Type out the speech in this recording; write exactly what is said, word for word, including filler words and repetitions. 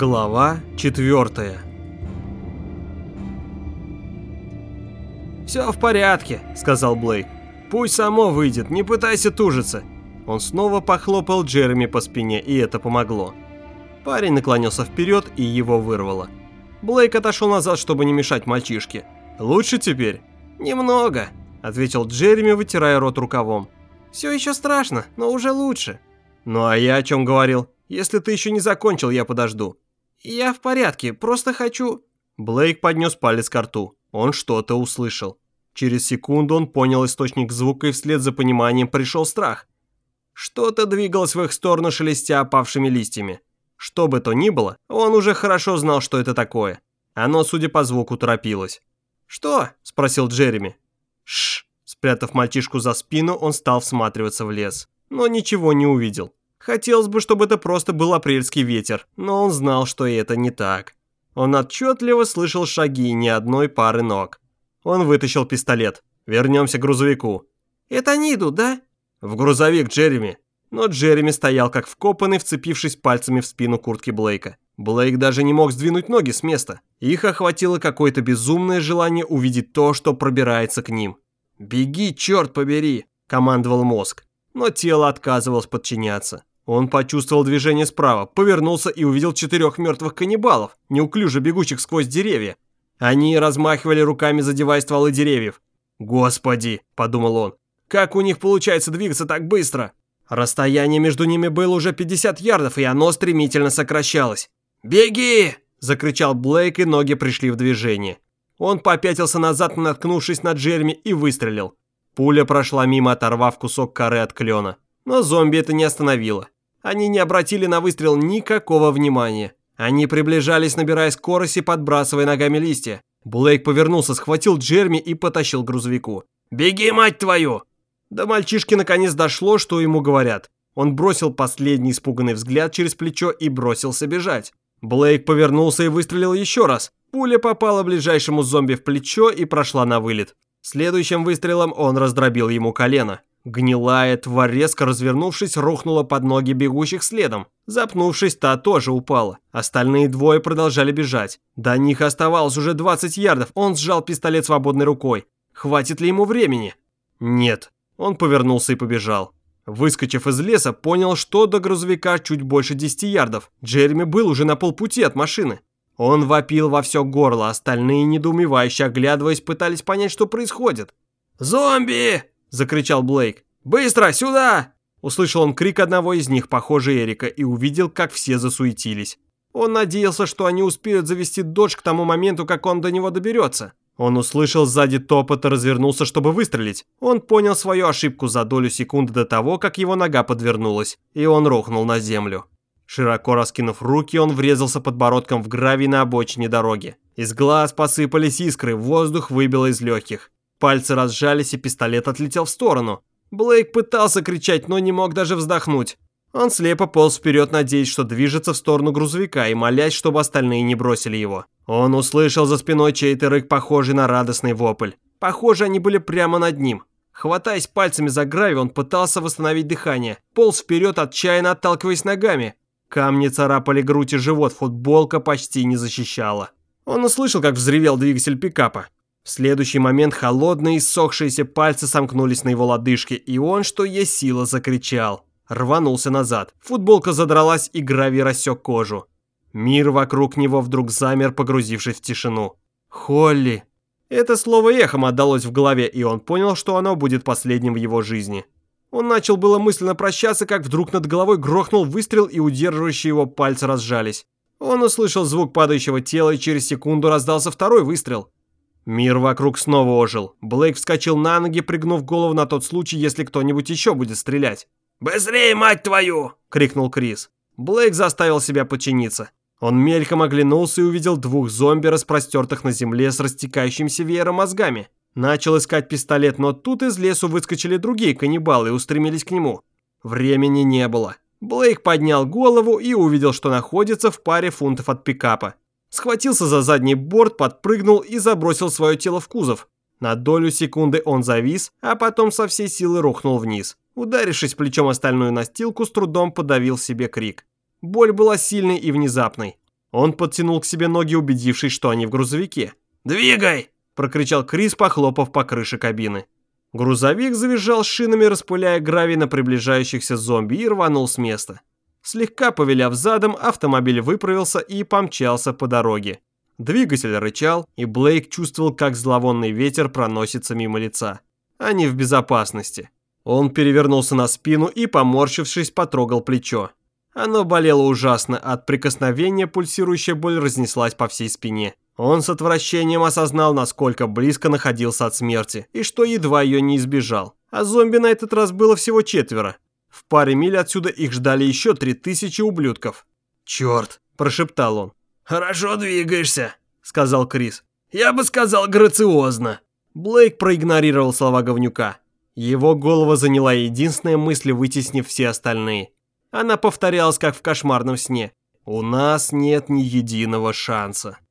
Глава четвертая. «Все в порядке», — сказал Блейк. «Пусть само выйдет, не пытайся тужиться». Он снова похлопал Джереми по спине, и это помогло. Парень наклонился вперед, и его вырвало. Блейк отошел назад, чтобы не мешать мальчишке. «Лучше теперь?» «Немного», — ответил Джереми, вытирая рот рукавом. «Все еще страшно, но уже лучше». «Ну а я о чем говорил? Если ты еще не закончил, я подожду». «Я в порядке, просто хочу...» Блейк поднес палец к рту. Он что-то услышал. Через секунду он понял источник звука, и вслед за пониманием пришел страх. Что-то двигалось в их сторону, шелестя опавшими листьями. Что бы то ни было, он уже хорошо знал, что это такое. Оно, судя по звуку, торопилось. «Что?» – спросил Джереми. «Шш!» – спрятав мальчишку за спину, он стал всматриваться в лес. Но ничего не увидел. Хотелось бы, чтобы это просто был апрельский ветер, но он знал, что это не так. Он отчетливо слышал шаги ни одной пары ног. Он вытащил пистолет. «Вернемся к грузовику». «Это они идут, да?» «В грузовик, Джереми». Но Джереми стоял как вкопанный, вцепившись пальцами в спину куртки Блейка. Блейк даже не мог сдвинуть ноги с места. Их охватило какое-то безумное желание увидеть то, что пробирается к ним. «Беги, черт побери!» – командовал мозг. Но тело отказывалось подчиняться. Он почувствовал движение справа, повернулся и увидел четырех мертвых каннибалов, неуклюже бегущих сквозь деревья. Они размахивали руками, задевая стволы деревьев. «Господи!» – подумал он. «Как у них получается двигаться так быстро?» Расстояние между ними было уже пятьдесят ярдов, и оно стремительно сокращалось. «Беги!» – закричал Блейк, и ноги пришли в движение. Он попятился назад, наткнувшись на Джереми, и выстрелил. Пуля прошла мимо, оторвав кусок коры от клена. Но зомби это не остановило. Они не обратили на выстрел никакого внимания. Они приближались, набирая скорость и подбрасывая ногами листья. Блейк повернулся, схватил Джереми и потащил к грузовику. «Беги, мать твою!» До мальчишки наконец дошло, что ему говорят. Он бросил последний испуганный взгляд через плечо и бросился бежать. Блейк повернулся и выстрелил еще раз. Пуля попала ближайшему зомби в плечо и прошла на вылет. Следующим выстрелом он раздробил ему колено. Гнилая тварь, резко развернувшись, рухнула под ноги бегущих следом. Запнувшись, та тоже упала. Остальные двое продолжали бежать. До них оставалось уже двадцать ярдов. Он сжал пистолет свободной рукой. Хватит ли ему времени? Нет. Он повернулся и побежал. Выскочив из леса, понял, что до грузовика чуть больше десяти ярдов. Джереми был уже на полпути от машины. Он вопил во все горло, остальные, недоумевающе оглядываясь, пытались понять, что происходит. «Зомби!» – закричал Блейк. «Быстро, сюда!» Услышал он крик одного из них, похоже, Эрика, и увидел, как все засуетились. Он надеялся, что они успеют завести додж к тому моменту, как он до него доберется. Он услышал сзади топот и развернулся, чтобы выстрелить. Он понял свою ошибку за долю секунды до того, как его нога подвернулась, и он рухнул на землю. Широко раскинув руки, он врезался подбородком в гравий на обочине дороги. Из глаз посыпались искры, воздух выбило из легких. Пальцы разжались, и пистолет отлетел в сторону. Блейк пытался кричать, но не мог даже вздохнуть. Он слепо полз вперед, надеясь, что движется в сторону грузовика, и молясь, чтобы остальные не бросили его. Он услышал за спиной чей-то рык, похожий на радостный вопль. Похоже, они были прямо над ним. Хватаясь пальцами за гравий, он пытался восстановить дыхание. Полз вперед, отчаянно отталкиваясь ногами. Камни царапали грудь и живот, футболка почти не защищала. Он услышал, как взревел двигатель пикапа. В следующий момент холодные иссохшиеся пальцы сомкнулись на его лодыжке, и он, что есть сила, закричал. Рванулся назад. Футболка задралась, и гравий рассек кожу. Мир вокруг него вдруг замер, погрузившись в тишину. «Холли!» Это слово эхом отдалось в голове, и он понял, что оно будет последним в его жизни. Он начал было мысленно прощаться, как вдруг над головой грохнул выстрел, и удерживающие его пальцы разжались. Он услышал звук падающего тела, и через секунду раздался второй выстрел. Мир вокруг снова ожил. Блейк вскочил на ноги, пригнув голову на тот случай, если кто-нибудь еще будет стрелять. «Быстрее, мать твою!» – крикнул Крис. Блейк заставил себя подчиниться. Он мельком оглянулся и увидел двух зомби, распростертых на земле с растекающимся веером мозгами. Начал искать пистолет, но тут из лесу выскочили другие каннибалы и устремились к нему. Времени не было. Блейк поднял голову и увидел, что находится в паре фунтов от пикапа. Схватился за задний борт, подпрыгнул и забросил свое тело в кузов. На долю секунды он завис, а потом со всей силы рухнул вниз. Ударившись плечом о стальную настилку, с трудом подавил в себе крик. Боль была сильной и внезапной. Он подтянул к себе ноги, убедившись, что они в грузовике. «Двигай!» – прокричал Крис, похлопав по крыше кабины. Грузовик завизжал шинами, распыляя гравий на приближающихся зомби, и рванул с места. Слегка повиляв задом, автомобиль выправился и помчался по дороге. Двигатель рычал, и Блейк чувствовал, как зловонный ветер проносится мимо лица. Они в безопасности. Он перевернулся на спину и, поморщившись, потрогал плечо. Оно болело ужасно, от прикосновения пульсирующая боль разнеслась по всей спине. Он с отвращением осознал, насколько близко находился от смерти, и что едва ее не избежал. А зомби на этот раз было всего четверо. В паре миль отсюда их ждали еще три тысячи ублюдков. «Черт!» – прошептал он. «Хорошо двигаешься», – сказал Крис. «Я бы сказал, грациозно». Блейк проигнорировал слова говнюка. Его голова заняла единственная мысль, вытеснив все остальные. Она повторялась, как в кошмарном сне. «У нас нет ни единого шанса».